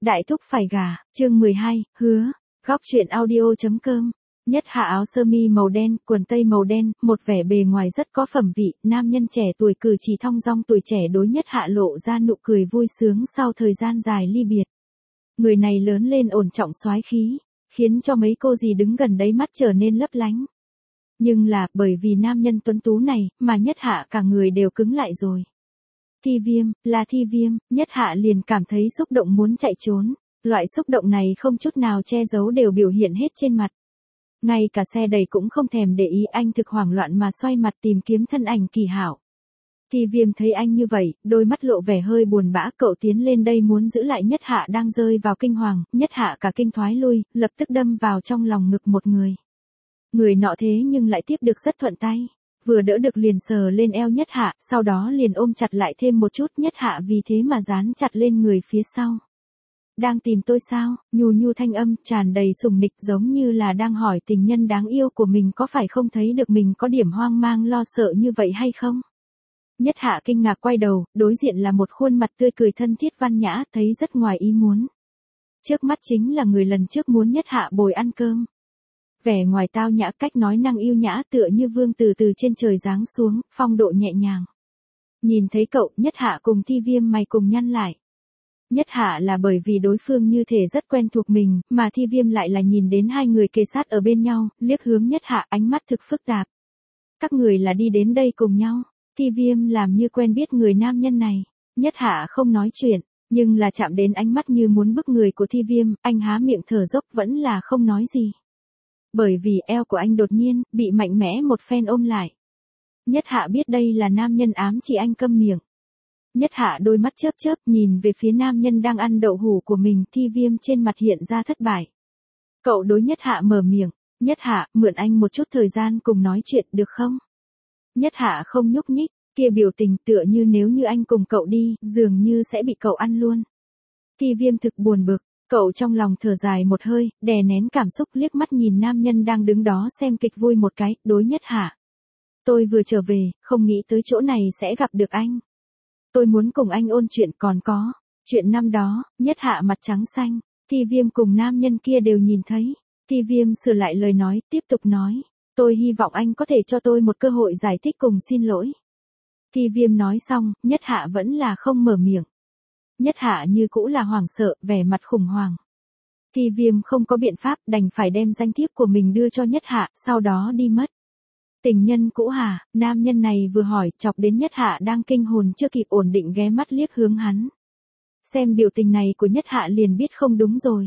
Đại thúc phải gả, chương 12, hứa, góc truyện audio.com. Nhất Hạ áo sơ mi màu đen, quần tây màu đen, một vẻ bề ngoài rất có phẩm vị, nam nhân trẻ tuổi cử chỉ thong dong tuổi trẻ đối Nhất Hạ lộ ra nụ cười vui sướng sau thời gian dài ly biệt. Người này lớn lên ổn trọng soái khí, khiến cho mấy cô dì đứng gần đấy mắt trở nên lấp lánh. Nhưng là, bởi vì nam nhân tuấn tú này, mà Nhất Hạ cả người đều cứng lại rồi. Thi Viêm, là Thi Viêm, Nhất Hạ liền cảm thấy xúc động muốn chạy trốn. Loại xúc động này không chút nào che giấu đều biểu hiện hết trên mặt. Ngay cả xe đẩy cũng không thèm để ý, anh thực hoảng loạn mà xoay mặt tìm kiếm thân ảnh Kỳ Hạo. Thi Viêm thấy anh như vậy, đôi mắt lộ vẻ hơi buồn bã, cậu tiến lên đây muốn giữ lại Nhất Hạ đang rơi vào kinh hoàng, Nhất Hạ cả kinh thoái lui, lập tức đâm vào trong lòng ngực một người. Người nọ thế nhưng lại tiếp được rất thuận tay. Vừa đỡ được liền sờ lên eo Nhất Hạ, sau đó liền ôm chặt lại thêm một chút, Nhất Hạ vì thế mà dán chặt lên người phía sau. Đang tìm tôi sao? Nhu nhu thanh âm tràn đầy sùng nịch, giống như là đang hỏi tình nhân đáng yêu của mình có phải không thấy được mình có điểm hoang mang lo sợ như vậy hay không? Nhất Hạ kinh ngạc quay đầu, đối diện là một khuôn mặt tươi cười thân thiết văn nhã, thấy rất ngoài ý muốn. Trước mắt chính là người lần trước muốn Nhất Hạ bồi ăn cơm. Vẻ ngoài tao nhã, cách nói năng yêu nhã, tựa như vương từ trên trời giáng xuống, phong độ nhẹ nhàng. Nhìn thấy cậu, Nhất Hạ cùng Thi Viêm mày cùng nhăn lại. Nhất Hạ là bởi vì đối phương như thể rất quen thuộc mình, mà Thi Viêm lại là nhìn đến hai người kề sát ở bên nhau, liếc hướng Nhất Hạ, ánh mắt thực phức tạp. Các người là đi đến đây cùng nhau. Thi Viêm làm như quen biết người nam nhân này. Nhất Hạ không nói chuyện, nhưng là chạm đến ánh mắt như muốn bức người của Thi Viêm, anh há miệng thở dốc vẫn là không nói gì. Bởi vì eo của anh đột nhiên bị mạnh mẽ một phen ôm lại. Nhất Hạ biết đây là nam nhân ám chỉ anh câm miệng. Nhất Hạ đôi mắt chớp chớp nhìn về phía nam nhân đang ăn đậu hủ của mình, Thi Viêm trên mặt hiện ra thất bại. Cậu đối Nhất Hạ mở miệng, Nhất Hạ, mượn anh một chút thời gian cùng nói chuyện được không? Nhất Hạ không nhúc nhích, kia biểu tình tựa như nếu như anh cùng cậu đi, dường như sẽ bị cậu ăn luôn. Thi Viêm thực buồn bực. Cậu trong lòng thở dài một hơi, đè nén cảm xúc liếc mắt nhìn nam nhân đang đứng đó xem kịch vui một cái, đối Nhất Hạ. Tôi vừa trở về, không nghĩ tới chỗ này sẽ gặp được anh. Tôi muốn cùng anh ôn chuyện còn có. Chuyện năm đó, Nhất Hạ mặt trắng xanh, Thi Viêm cùng nam nhân kia đều nhìn thấy. Thi Viêm sửa lại lời nói, tiếp tục nói. Tôi hy vọng anh có thể cho tôi một cơ hội giải thích cùng xin lỗi. Thi Viêm nói xong, Nhất Hạ vẫn là không mở miệng. Nhất Hạ như cũ là hoảng sợ, vẻ mặt khủng hoảng. Thi Viêm không có biện pháp, đành phải đem danh thiếp của mình đưa cho Nhất Hạ, sau đó đi mất. Tình nhân cũ hả? Nam nhân này vừa hỏi, chọc đến Nhất Hạ đang kinh hồn chưa kịp ổn định ghé mắt liếc hướng hắn. Xem biểu tình này của Nhất Hạ liền biết không đúng rồi.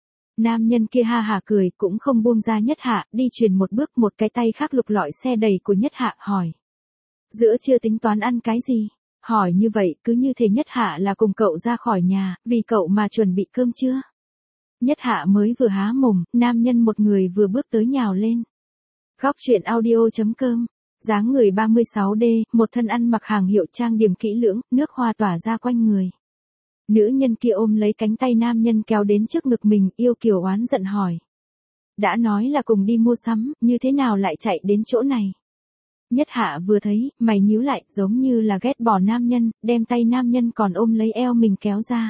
Nam nhân kia ha hả cười, cũng không buông ra Nhất Hạ, đi truyền một bước, một cái tay khác lục lọi xe đẩy của Nhất Hạ, hỏi. Giữa trưa tính toán ăn cái gì? Hỏi như vậy, cứ như thế Nhất Hạ là cùng cậu ra khỏi nhà, vì cậu mà chuẩn bị cơm chưa? Nhất Hạ mới vừa há mồm, nam nhân một người vừa bước tới nhào lên. Góc truyện audio.com. Dáng người 36D, một thân ăn mặc hàng hiệu trang điểm kỹ lưỡng, nước hoa tỏa ra quanh người. Nữ nhân kia ôm lấy cánh tay nam nhân kéo đến trước ngực mình, yêu kiều oán giận hỏi. Đã nói là cùng đi mua sắm, như thế nào lại chạy đến chỗ này? Nhất Hạ vừa thấy, mày nhíu lại, giống như là ghét bỏ nam nhân, đem tay nam nhân còn ôm lấy eo mình kéo ra.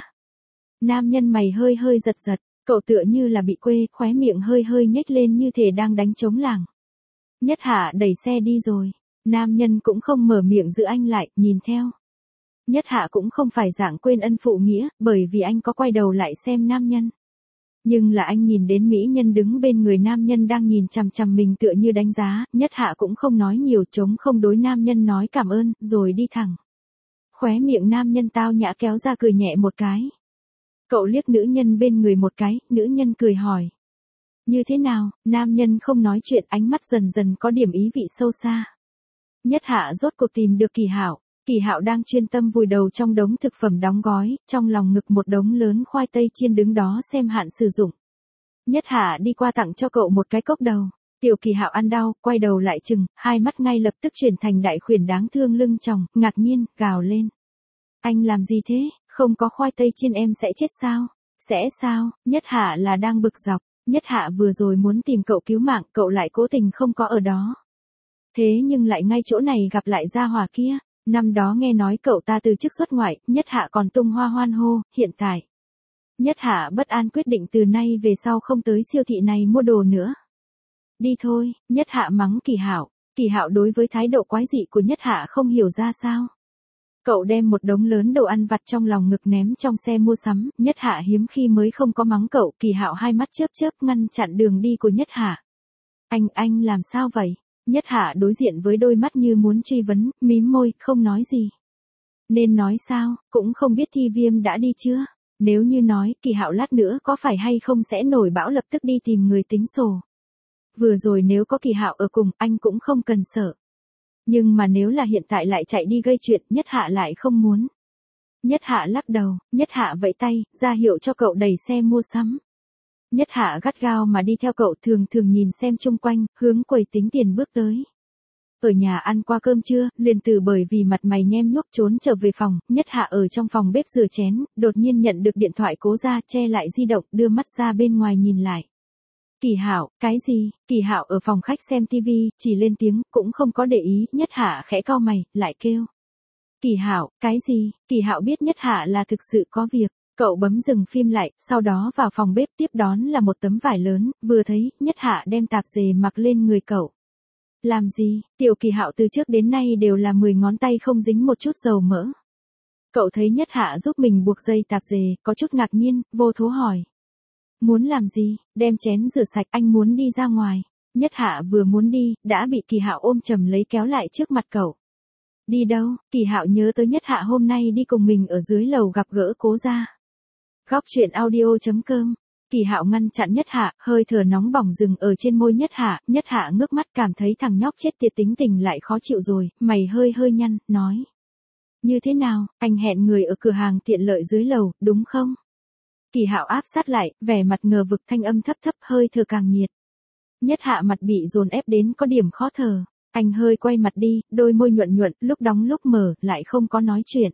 Nam nhân mày hơi hơi giật giật, cậu tựa như là bị quê, khóe miệng hơi hơi nhếch lên như thể đang đánh trống lảng. Nhất Hạ đẩy xe đi rồi, nam nhân cũng không mở miệng giữ anh lại, nhìn theo. Nhất Hạ cũng không phải dạng quên ân phụ nghĩa, bởi vì anh có quay đầu lại xem nam nhân. Nhưng là anh nhìn đến mỹ nhân đứng bên người nam nhân đang nhìn chằm chằm mình tựa như đánh giá, Nhất Hạ cũng không nói nhiều, trống không đối nam nhân nói cảm ơn, rồi đi thẳng. Khóe miệng nam nhân tao nhã kéo ra cười nhẹ một cái. Cậu liếc nữ nhân bên người một cái, nữ nhân cười hỏi. Như thế nào? Nam nhân không nói chuyện, ánh mắt dần dần có điểm ý vị sâu xa. Nhất Hạ rốt cuộc tìm được Kỳ Hạo. Kỳ Hạo đang chuyên tâm vùi đầu trong đống thực phẩm đóng gói, trong lòng ngực một đống lớn khoai tây chiên đứng đó xem hạn sử dụng. Nhất Hạ đi qua tặng cho cậu một cái cốc đầu. Tiểu Kỳ Hạo ăn đau, quay đầu lại chừng, hai mắt ngay lập tức chuyển thành đại khuyển đáng thương lưng tròng, ngạc nhiên, gào lên. Anh làm gì thế? Không có khoai tây chiên em sẽ chết sao? Sẽ sao? Nhất Hạ là đang bực dọc. Nhất Hạ vừa rồi muốn tìm cậu cứu mạng, cậu lại cố tình không có ở đó. Thế nhưng lại ngay chỗ này gặp lại gia hỏa kia. Năm đó nghe nói cậu ta từ chức xuất ngoại, Nhất Hạ còn tung hoa hoan hô, hiện tại. Nhất Hạ bất an quyết định từ nay về sau không tới siêu thị này mua đồ nữa. Đi thôi, Nhất Hạ mắng Kỳ Hạo. Kỳ Hạo đối với thái độ quái dị của Nhất Hạ không hiểu ra sao. Cậu đem một đống lớn đồ ăn vặt trong lòng ngực ném trong xe mua sắm, Nhất Hạ hiếm khi mới không có mắng cậu, Kỳ Hạo hai mắt chớp chớp ngăn chặn đường đi của Nhất Hạ. Anh làm sao vậy? Nhất Hạ đối diện với đôi mắt như muốn truy vấn, mím môi, không nói gì. Nên nói sao, cũng không biết Thi Viêm đã đi chưa? Nếu như nói, Kỳ Hạo lát nữa có phải hay không sẽ nổi bão lập tức đi tìm người tính sổ. Vừa rồi nếu có Kỳ Hạo ở cùng, anh cũng không cần sợ. Nhưng mà nếu là hiện tại lại chạy đi gây chuyện, Nhất Hạ lại không muốn. Nhất Hạ lắc đầu, Nhất Hạ vẫy tay, ra hiệu cho cậu đẩy xe mua sắm. Nhất Hạ gắt gao mà đi theo cậu, thường thường nhìn xem chung quanh, hướng quầy tính tiền bước tới. Ở nhà ăn qua cơm trưa, liền từ bởi vì mặt mày nhem nhuốc trốn trở về phòng, Nhất Hạ ở trong phòng bếp rửa chén, đột nhiên nhận được điện thoại cố ra, che lại di động, đưa mắt ra bên ngoài nhìn lại. Kỳ Hạo, cái gì? Kỳ Hạo ở phòng khách xem tivi, chỉ lên tiếng, cũng không có để ý, Nhất Hạ khẽ cau mày, lại kêu. Kỳ Hạo, cái gì? Kỳ Hạo biết Nhất Hạ là thực sự có việc, cậu bấm dừng phim lại, sau đó vào phòng bếp tiếp đón là một tấm vải lớn, vừa thấy, Nhất Hạ đem tạp dề mặc lên người cậu. Làm gì? Tiểu Kỳ Hạo từ trước đến nay đều là 10 ngón tay không dính một chút dầu mỡ. Cậu thấy Nhất Hạ giúp mình buộc dây tạp dề, có chút ngạc nhiên, vô thố hỏi. Muốn làm gì? Đem chén rửa sạch, anh muốn đi ra ngoài. Nhất Hạ vừa muốn đi, đã bị Kỳ Hạo ôm chầm lấy kéo lại trước mặt cậu. Đi đâu? Kỳ Hạo nhớ tới Nhất Hạ hôm nay đi cùng mình ở dưới lầu gặp gỡ cố gia. Góc truyện audio.com. Kỳ Hạo ngăn chặn Nhất Hạ, hơi thở nóng bỏng dừng ở trên môi Nhất Hạ ngước mắt cảm thấy thằng nhóc chết tiệt tính tình lại khó chịu rồi, mày hơi nhăn, nói. Như thế nào, anh hẹn người ở cửa hàng tiện lợi dưới lầu, đúng không? Kỳ Hạo áp sát lại, vẻ mặt ngờ vực, thanh âm thấp thấp, hơi thở càng nhiệt. Nhất Hạ mặt bị dồn ép đến có điểm khó thở, anh hơi quay mặt đi, đôi môi nhuận, lúc đóng lúc mở, lại không có nói chuyện.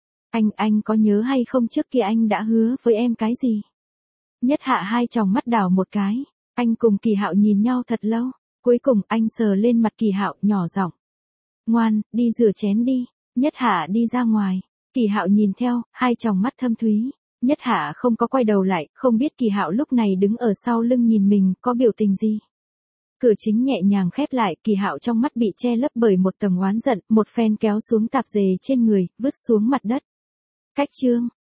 Anh có nhớ hay không trước kia anh đã hứa với em cái gì? Nhất Hạ hai tròng mắt đảo một cái, anh cùng Kỳ Hạo nhìn nhau thật lâu, cuối cùng anh sờ lên mặt Kỳ Hạo, nhỏ giọng. Ngoan, đi rửa chén đi. Nhất Hạ đi ra ngoài, Kỳ Hạo nhìn theo, hai tròng mắt thâm thúy. Nhất Hạ không có quay đầu lại, không biết Kỳ Hạo lúc này đứng ở sau lưng nhìn mình, có biểu tình gì. Cửa chính nhẹ nhàng khép lại, Kỳ Hạo trong mắt bị che lấp bởi một tầng oán giận, một phen kéo xuống tạp dề trên người, vứt xuống mặt đất. Cách chương.